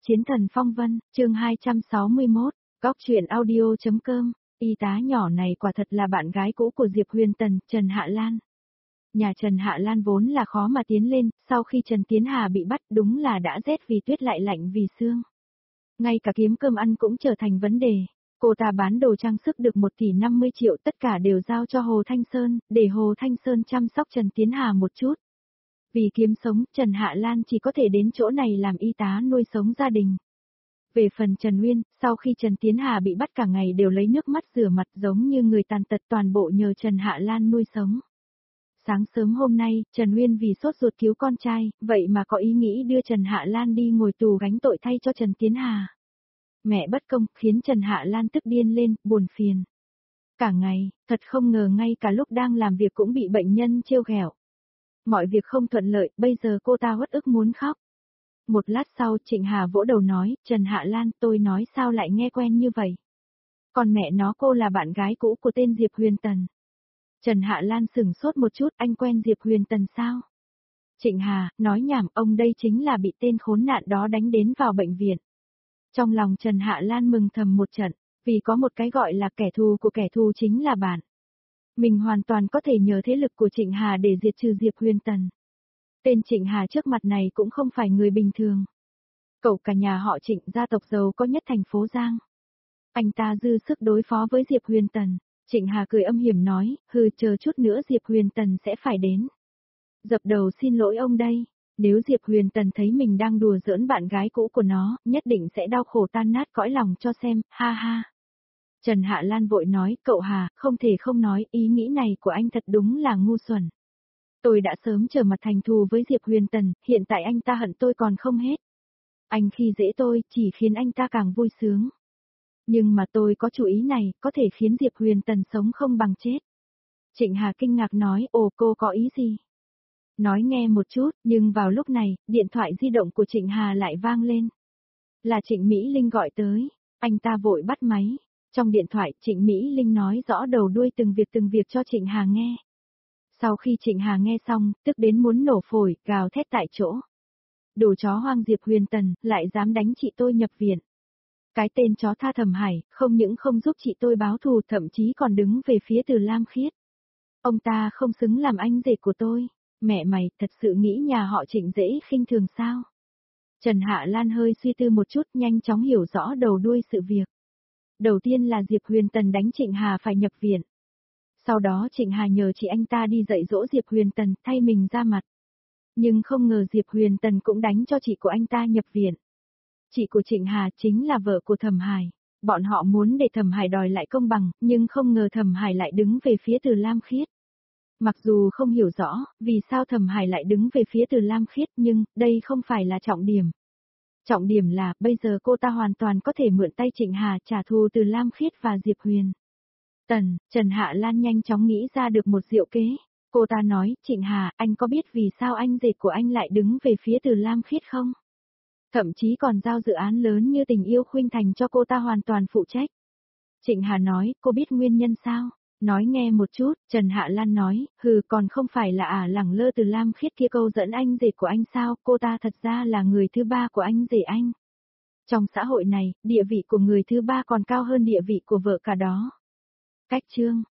Chiến thần phong vân, chương 261, góc truyện audio.com, y tá nhỏ này quả thật là bạn gái cũ của Diệp Huyền Tần, Trần Hạ Lan. Nhà Trần Hạ Lan vốn là khó mà tiến lên, sau khi Trần Tiến Hà bị bắt đúng là đã rét vì tuyết lại lạnh vì sương. Ngay cả kiếm cơm ăn cũng trở thành vấn đề. Cô ta bán đồ trang sức được 1 tỷ 50 triệu tất cả đều giao cho Hồ Thanh Sơn, để Hồ Thanh Sơn chăm sóc Trần Tiến Hà một chút. Vì kiếm sống, Trần Hạ Lan chỉ có thể đến chỗ này làm y tá nuôi sống gia đình. Về phần Trần Uyên, sau khi Trần Tiến Hà bị bắt cả ngày đều lấy nước mắt rửa mặt giống như người tàn tật, toàn bộ nhờ Trần Hạ Lan nuôi sống. Sáng sớm hôm nay, Trần Uyên vì sốt ruột cứu con trai, vậy mà có ý nghĩ đưa Trần Hạ Lan đi ngồi tù gánh tội thay cho Trần Tiến Hà. Mẹ bất công, khiến Trần Hạ Lan tức điên lên, buồn phiền. Cả ngày, thật không ngờ ngay cả lúc đang làm việc cũng bị bệnh nhân trêu ghẹo. Mọi việc không thuận lợi, bây giờ cô ta uất ức muốn khóc. Một lát sau Trịnh Hà vỗ đầu nói, Trần Hạ Lan, tôi nói sao lại nghe quen như vậy. Còn mẹ nó, cô là bạn gái cũ của tên Diệp Huyền Tần. Trần Hạ Lan sửng sốt một chút, anh quen Diệp Huyền Tần sao? Trịnh Hà, nói nhảm, ông đây chính là bị tên khốn nạn đó đánh đến vào bệnh viện. Trong lòng Trần Hạ Lan mừng thầm một trận, vì có một cái gọi là kẻ thù của kẻ thù chính là bạn. Mình hoàn toàn có thể nhờ thế lực của Trịnh Hà để diệt trừ Diệp Huyền Tần. Tên Trịnh Hà trước mặt này cũng không phải người bình thường. Cậu cả nhà họ Trịnh, gia tộc giàu có nhất thành phố Giang. Anh ta dư sức đối phó với Diệp Huyền Tần. Trịnh Hà cười âm hiểm nói, chờ chút nữa Diệp Huyền Tần sẽ phải đến. Dập đầu xin lỗi ông đây. Nếu Diệp Huyền Tần thấy mình đang đùa giỡn bạn gái cũ của nó, nhất định sẽ đau khổ tan nát cõi lòng cho xem, ha ha. Trần Hạ Lan vội nói, cậu Hà, không thể không nói, ý nghĩ này của anh thật đúng là ngu xuẩn. Tôi đã sớm trở mặt thành thù với Diệp Huyền Tần, hiện tại anh ta hận tôi còn không hết. Anh khi dễ tôi, chỉ khiến anh ta càng vui sướng. Nhưng mà tôi có chủ ý này, có thể khiến Diệp Huyền Tần sống không bằng chết. Trịnh Hà kinh ngạc nói, ồ, cô có ý gì? Nói nghe một chút, nhưng vào lúc này, điện thoại di động của Trịnh Hà lại vang lên. Là Trịnh Mỹ Linh gọi tới, anh ta vội bắt máy. Trong điện thoại, Trịnh Mỹ Linh nói rõ đầu đuôi từng việc cho Trịnh Hà nghe. Sau khi Trịnh Hà nghe xong, tức đến muốn nổ phổi, gào thét tại chỗ. Đồ chó hoang Diệp Huyền Tần, lại dám đánh chị tôi nhập viện. Cái tên chó tha Thẩm Hải, không những không giúp chị tôi báo thù, thậm chí còn đứng về phía Từ Lam Khiết. Ông ta không xứng làm anh rể của tôi. Mẹ mày, thật sự nghĩ nhà họ Trịnh dễ khinh thường sao? Trần Hạ Lan hơi suy tư một chút, nhanh chóng hiểu rõ đầu đuôi sự việc. Đầu tiên là Diệp Huyền Tần đánh Trịnh Hà phải nhập viện. Sau đó Trịnh Hà nhờ chị anh ta đi dạy dỗ Diệp Huyền Tần, thay mình ra mặt. Nhưng không ngờ Diệp Huyền Tần cũng đánh cho chị của anh ta nhập viện. Chị của Trịnh Hà chính là vợ của Thẩm Hải. Bọn họ muốn để Thẩm Hải đòi lại công bằng, nhưng không ngờ Thẩm Hải lại đứng về phía Từ Lam Khiết. Mặc dù không hiểu rõ vì sao Thẩm Hải lại đứng về phía Từ Lam Khiết, nhưng đây không phải là trọng điểm. Trọng điểm là, bây giờ cô ta hoàn toàn có thể mượn tay Trịnh Hà trả thù Từ Lam Khiết và Diệp Huyền Tần. Trần Hạ Lan nhanh chóng nghĩ ra được một diệu kế. Cô ta nói, Trịnh Hà, anh có biết vì sao anh rể của anh lại đứng về phía Từ Lam Khiết không? Thậm chí còn giao dự án lớn như Tình Yêu Khuynh Thành cho cô ta hoàn toàn phụ trách. Trịnh Hà nói, cô biết nguyên nhân sao? Nói nghe một chút, Trần Hạ Lan nói, còn không phải là lẳng lơ Từ Lam Khiết kia câu dẫn anh rể của anh sao, cô ta thật ra là người thứ ba của anh rể anh. Trong xã hội này, địa vị của người thứ ba còn cao hơn địa vị của vợ cả đó. Cách chương.